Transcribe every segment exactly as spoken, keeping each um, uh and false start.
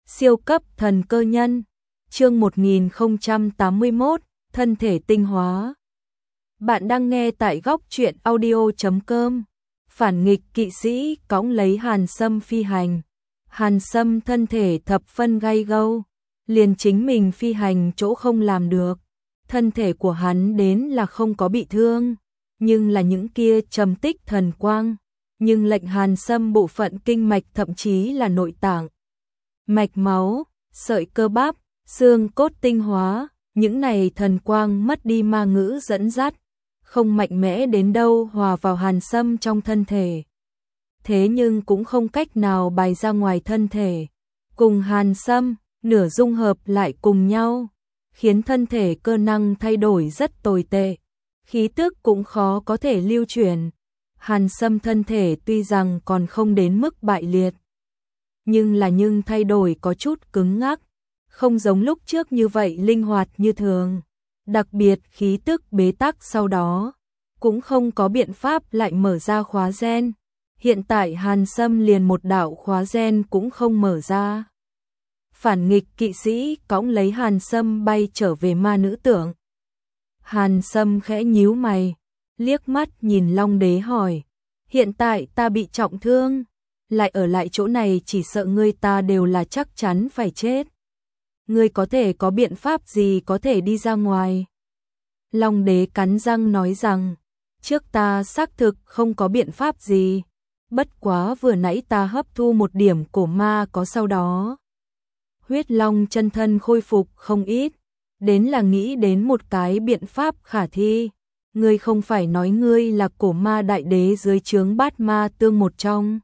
Siêu cấp thần cơ nhân, chương một nghìn không trăm tám mươi mốt, thân thể tinh hóa. Bạn đang nghe tại góc truyện audio chấm com. Phản nghịch kỵ sĩ cõng lấy Hàn Sâm phi hành. Hàn Sâm thân thể thập phân gay gâu, liền chính mình phi hành chỗ không làm được. Thân thể của hắn đến là không có bị thương, nhưng là những kia trầm tích thần quang, nhưng lệnh Hàn Sâm bộ phận kinh mạch thậm chí là nội tạng, mạch máu, sợi cơ bắp, xương cốt tinh hóa, những này thần quang mất đi ma ngữ dẫn dắt, không mạnh mẽ đến đâu hòa vào Hàn Sâm trong thân thể. Thế nhưng cũng không cách nào bày ra ngoài thân thể, cùng Hàn Sâm nửa dung hợp lại cùng nhau, khiến thân thể cơ năng thay đổi rất tồi tệ, khí tức cũng khó có thể lưu chuyển. Hàn Sâm thân thể tuy rằng còn không đến mức bại liệt, nhưng là nhưng thay đổi có chút cứng ngắc, không giống lúc trước như vậy linh hoạt như thường. Đặc biệt khí tức bế tắc sau đó, cũng không có biện pháp lại mở ra khóa gen. Hiện tại Hàn Sâm liền một đạo khóa gen cũng không mở ra. Phản nghịch kỵ sĩ cõng lấy Hàn Sâm bay trở về ma nữ tưởng. Hàn Sâm khẽ nhíu mày, liếc mắt nhìn Long Đế hỏi, hiện tại ta bị trọng thương, lại ở lại chỗ này chỉ sợ ngươi ta đều là chắc chắn phải chết. Ngươi có thể có biện pháp gì có thể đi ra ngoài? Long Đế cắn răng nói rằng, trước ta xác thực không có biện pháp gì, bất quá vừa nãy ta hấp thu một điểm cổ ma có sau đó. Huyết Long chân thân khôi phục không ít, đến là nghĩ đến một cái biện pháp khả thi. Ngươi không phải nói ngươi là cổ ma đại đế dưới trướng bát ma tương một trong.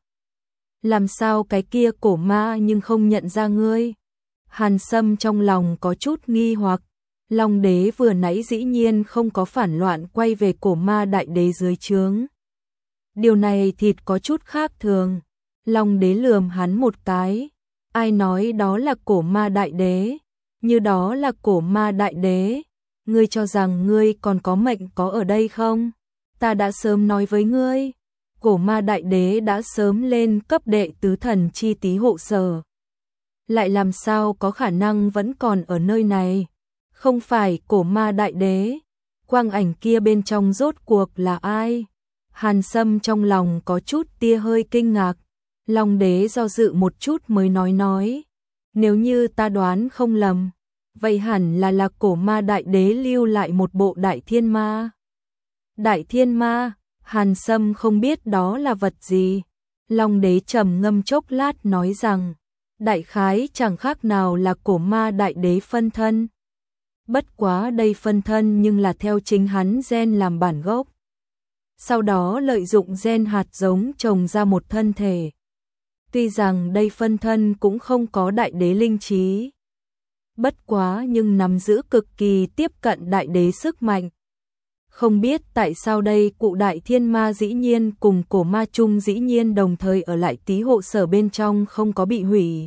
Làm sao cái kia cổ ma nhưng không nhận ra ngươi? Hàn Sâm trong lòng có chút nghi hoặc, Long Đế vừa nãy dĩ nhiên không có phản loạn quay về cổ ma đại đế dưới trướng. Điều này thịt có chút khác thường. Long Đế lườm hắn một cái, ai nói đó là cổ ma đại đế, như đó là cổ ma đại đế, ngươi cho rằng ngươi còn có mệnh có ở đây không? Ta đã sớm nói với ngươi, cổ ma đại đế đã sớm lên cấp đệ tứ thần chi tí hộ sở. Lại làm sao có khả năng vẫn còn ở nơi này? Không phải cổ ma đại đế, quang ảnh kia bên trong rốt cuộc là ai? Hàn Sâm trong lòng có chút tia hơi kinh ngạc. Long Đế do dự một chút mới nói nói, nếu như ta đoán không lầm, vậy hẳn là là cổ ma đại đế lưu lại một bộ đại thiên ma. Đại thiên ma, Hàn Sâm không biết đó là vật gì. Long Đế trầm ngâm chốc lát nói rằng, đại khái chẳng khác nào là cổ ma đại đế phân thân. Bất quá đây phân thân nhưng là theo chính hắn gen làm bản gốc. Sau đó lợi dụng gen hạt giống trồng ra một thân thể. Tuy rằng đây phân thân cũng không có đại đế linh trí, bất quá nhưng nắm giữ cực kỳ tiếp cận đại đế sức mạnh. Không biết tại sao đây cụ đại thiên ma dĩ nhiên cùng cổ ma chung dĩ nhiên đồng thời ở lại tí hộ sở bên trong không có bị hủy.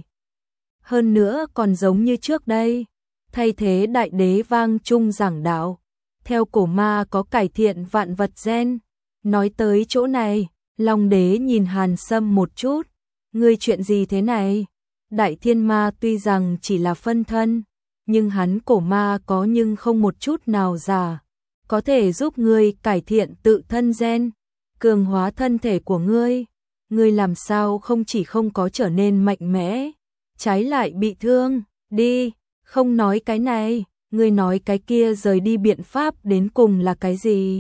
Hơn nữa còn giống như trước đây, thay thế đại đế vang chung giảng đạo, theo cổ ma có cải thiện vạn vật gen. Nói tới chỗ này, Long Đế nhìn Hàn Sâm một chút, ngươi chuyện gì thế này? Đại thiên ma tuy rằng chỉ là phân thân, nhưng hắn cổ ma có nhưng không một chút nào giả, có thể giúp ngươi cải thiện tự thân gen, cường hóa thân thể của ngươi. Ngươi làm sao không chỉ không có trở nên mạnh mẽ, trái lại bị thương? Đi, không nói cái này, ngươi nói cái kia rời đi biện pháp đến cùng là cái gì?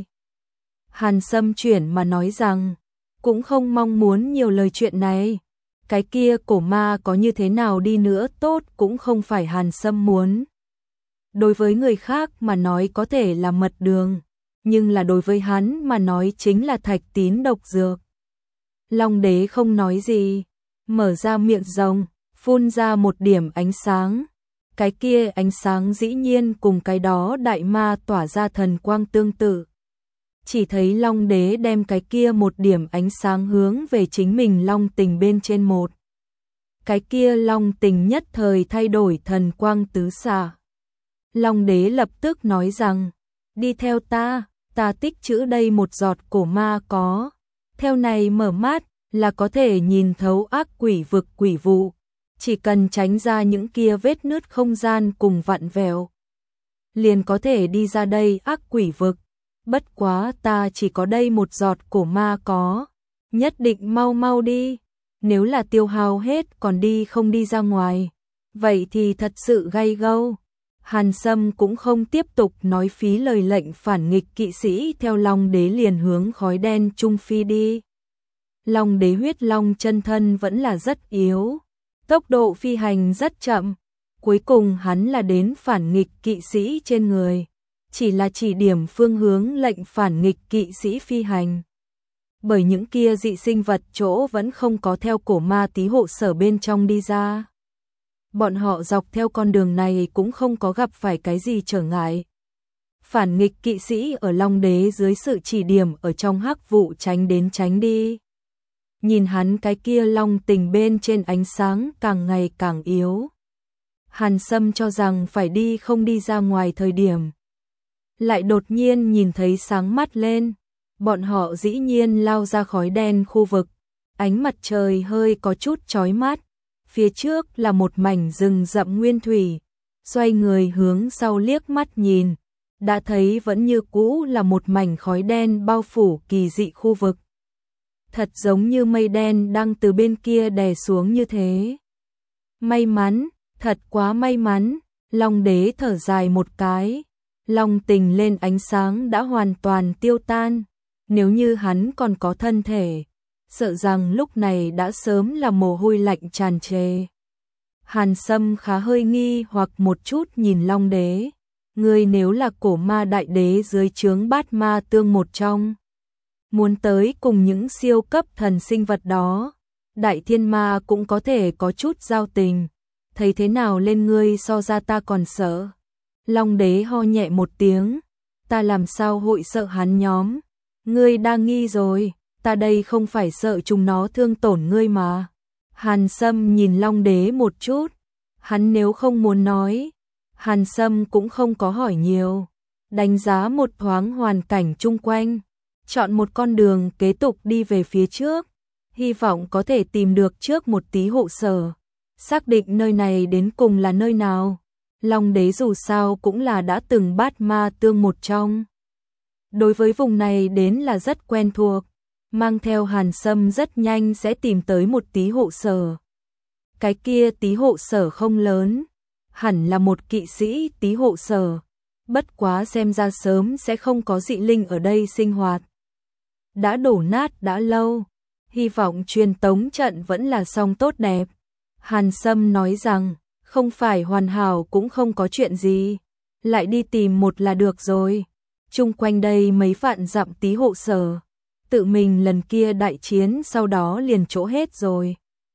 Hàn Sâm chuyển mà nói rằng, cũng không mong muốn nhiều lời chuyện này. Cái kia cổ ma có như thế nào đi nữa tốt cũng không phải Hàn Sâm muốn. Đối với người khác mà nói có thể là mật đường, nhưng là đối với hắn mà nói chính là thạch tín độc dược. Long Đế không nói gì, mở ra miệng rồng, phun ra một điểm ánh sáng. Cái kia ánh sáng dĩ nhiên cùng cái đó đại ma tỏa ra thần quang tương tự. Chỉ thấy Long Đế đem cái kia một điểm ánh sáng hướng về chính mình Long Tình bên trên một. Cái kia Long Tình nhất thời thay đổi thần quang tứ xạ. Long Đế lập tức nói rằng, đi theo ta, ta tích trữ đây một giọt cổ ma có. Theo này mở mắt là có thể nhìn thấu ác quỷ vực quỷ vụ. chỉ cần tránh ra những kia vết nứt không gian cùng vặn vẹo, liền có thể đi ra đây ác quỷ vực. Bất quá ta chỉ có đây một giọt cổ ma có, nhất định mau mau đi, nếu là tiêu hao hết còn đi không đi ra ngoài, vậy thì thật sự gay gâu. Hàn Sâm cũng không tiếp tục nói phí lời, lệnh phản nghịch kỵ sĩ theo Long Đế liền hướng khói đen trung phi đi. Long Đế huyết long chân thân vẫn là rất yếu, tốc độ phi hành rất chậm, cuối cùng hắn là đến phản nghịch kỵ sĩ trên người, chỉ là chỉ điểm phương hướng lệnh phản nghịch kỵ sĩ phi hành. Bởi những kia dị sinh vật chỗ vẫn không có theo cổ ma tí hộ sở bên trong đi ra. Bọn họ dọc theo con đường này cũng không có gặp phải cái gì trở ngại. Phản nghịch kỵ sĩ ở Long Đế dưới sự chỉ điểm ở trong hắc vụ tránh đến tránh đi. Nhìn hắn cái kia long tình bên trên ánh sáng càng ngày càng yếu. Hàn Sâm cho rằng phải đi không đi ra ngoài thời điểm. Lại đột nhiên nhìn thấy sáng mắt lên. Bọn họ dĩ nhiên lao ra khói đen khu vực. Ánh mặt trời hơi có chút chói mắt. Phía trước là một mảnh rừng rậm nguyên thủy. Xoay người hướng sau liếc mắt nhìn. Đã thấy vẫn như cũ là một mảnh khói đen bao phủ kỳ dị khu vực. Thật giống như mây đen đang từ bên kia đè xuống như thế. May mắn, thật quá may mắn. Long Đế thở dài một cái. Long tình lên ánh sáng đã hoàn toàn tiêu tan. Nếu như hắn còn có thân thể, sợ rằng lúc này đã sớm là mồ hôi lạnh tràn trề. Hàn Sâm khá hơi nghi hoặc một chút nhìn Long Đế. Ngươi nếu là cổ ma đại đế dưới trướng bát ma tương một trong, muốn tới cùng những siêu cấp thần sinh vật đó, đại thiên ma cũng có thể có chút giao tình. Thấy thế nào lên ngươi so ra ta còn sợ. Long Đế ho nhẹ một tiếng. Ta làm sao hội sợ hắn nhóm. Ngươi đang nghi rồi. Ta đây không phải sợ chúng nó thương tổn ngươi mà. Hàn Sâm nhìn Long Đế một chút. Hắn nếu không muốn nói, Hàn Sâm cũng không có hỏi nhiều. Đánh giá một thoáng hoàn cảnh chung quanh, chọn một con đường kế tục đi về phía trước, hy vọng có thể tìm được trước một tí hộ sở, xác định nơi này đến cùng là nơi nào. Long Đế dù sao cũng là đã từng bát ma tương một trong. Đối với vùng này đến là rất quen thuộc, mang theo Hàn Sâm rất nhanh sẽ tìm tới một tí hộ sở. Cái kia tí hộ sở không lớn, hẳn là một kỵ sĩ tí hộ sở, bất quá xem ra sớm sẽ không có dị linh ở đây sinh hoạt. Đã đổ nát đã lâu, hy vọng truyền tống trận vẫn là xong tốt đẹp. Hàn Sâm nói rằng, không phải hoàn hảo cũng không có chuyện gì, lại đi tìm một là được rồi. Chung quanh đây mấy vạn dặm tí hộ sở, tự mình lần kia đại chiến sau đó liền chỗ hết rồi.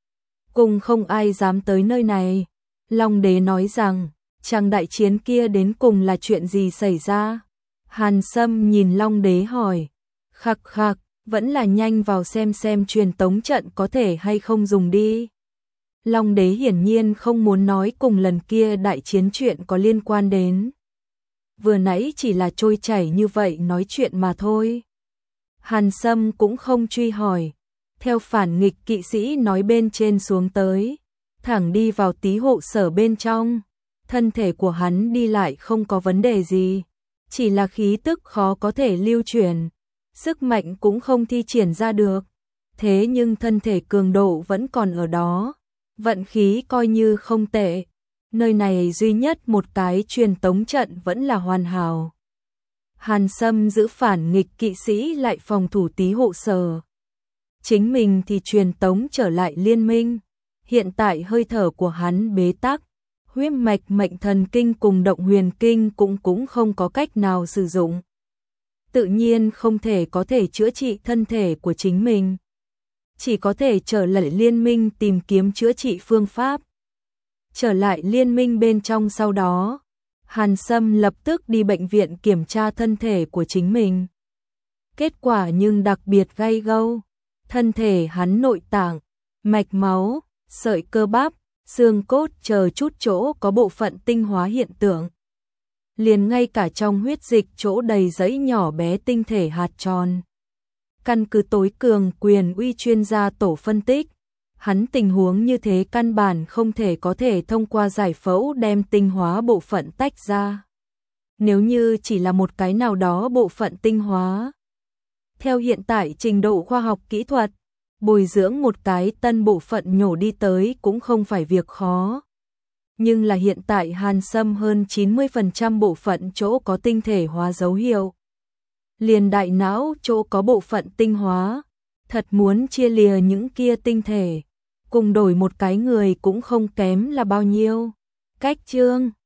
Cùng không ai dám tới nơi này. Long Đế nói rằng, chàng đại chiến kia đến cùng là chuyện gì xảy ra? Hàn Sâm nhìn Long Đế hỏi, khắc khắc, vẫn là nhanh vào xem xem truyền tống trận có thể hay không dùng đi. Long Đế hiển nhiên không muốn nói cùng lần kia đại chiến chuyện có liên quan đến. Vừa nãy chỉ là trôi chảy như vậy nói chuyện mà thôi. Hàn Sâm cũng không truy hỏi. Theo phản nghịch kỵ sĩ nói bên trên xuống tới, thẳng đi vào tí hộ sở bên trong. Thân thể của hắn đi lại không có vấn đề gì, chỉ là khí tức khó có thể lưu truyền, sức mạnh cũng không thi triển ra được. Thế nhưng thân thể cường độ vẫn còn ở đó, vận khí coi như không tệ. Nơi này duy nhất một cái truyền tống trận vẫn là hoàn hảo. Hàn Sâm giữ phản nghịch kỵ sĩ lại phòng thủ tí hộ sở. Chính mình thì truyền tống trở lại liên minh. Hiện tại hơi thở của hắn bế tắc, huyết mạch mệnh thần kinh cùng động huyền kinh cũng cũng không có cách nào sử dụng. Tự nhiên không thể có thể chữa trị thân thể của chính mình. Chỉ có thể trở lại liên minh tìm kiếm chữa trị phương pháp. Trở lại liên minh bên trong sau đó, Hàn Sâm lập tức đi bệnh viện kiểm tra thân thể của chính mình. Kết quả nhưng đặc biệt gay gâu. Thân thể hắn nội tạng, mạch máu, sợi cơ bắp, xương cốt chờ chút chỗ có bộ phận tinh hóa hiện tượng. Liền ngay cả trong huyết dịch chỗ đầy dãy nhỏ bé tinh thể hạt tròn. Căn cứ tối cường quyền uy chuyên gia tổ phân tích, hắn tình huống như thế căn bản không thể có thể thông qua giải phẫu đem tinh hóa bộ phận tách ra. Nếu như chỉ là một cái nào đó bộ phận tinh hóa, theo hiện tại trình độ khoa học kỹ thuật, bồi dưỡng một cái tân bộ phận nhổ đi tới cũng không phải việc khó. Nhưng là hiện tại Hàn Sâm hơn chín mươi phần trăm bộ phận chỗ có tinh thể hóa dấu hiệu. Liền đại não chỗ có bộ phận tinh hóa, thật muốn chia lìa những kia tinh thể, cùng đổi một cái người cũng không kém là bao nhiêu. Cách chương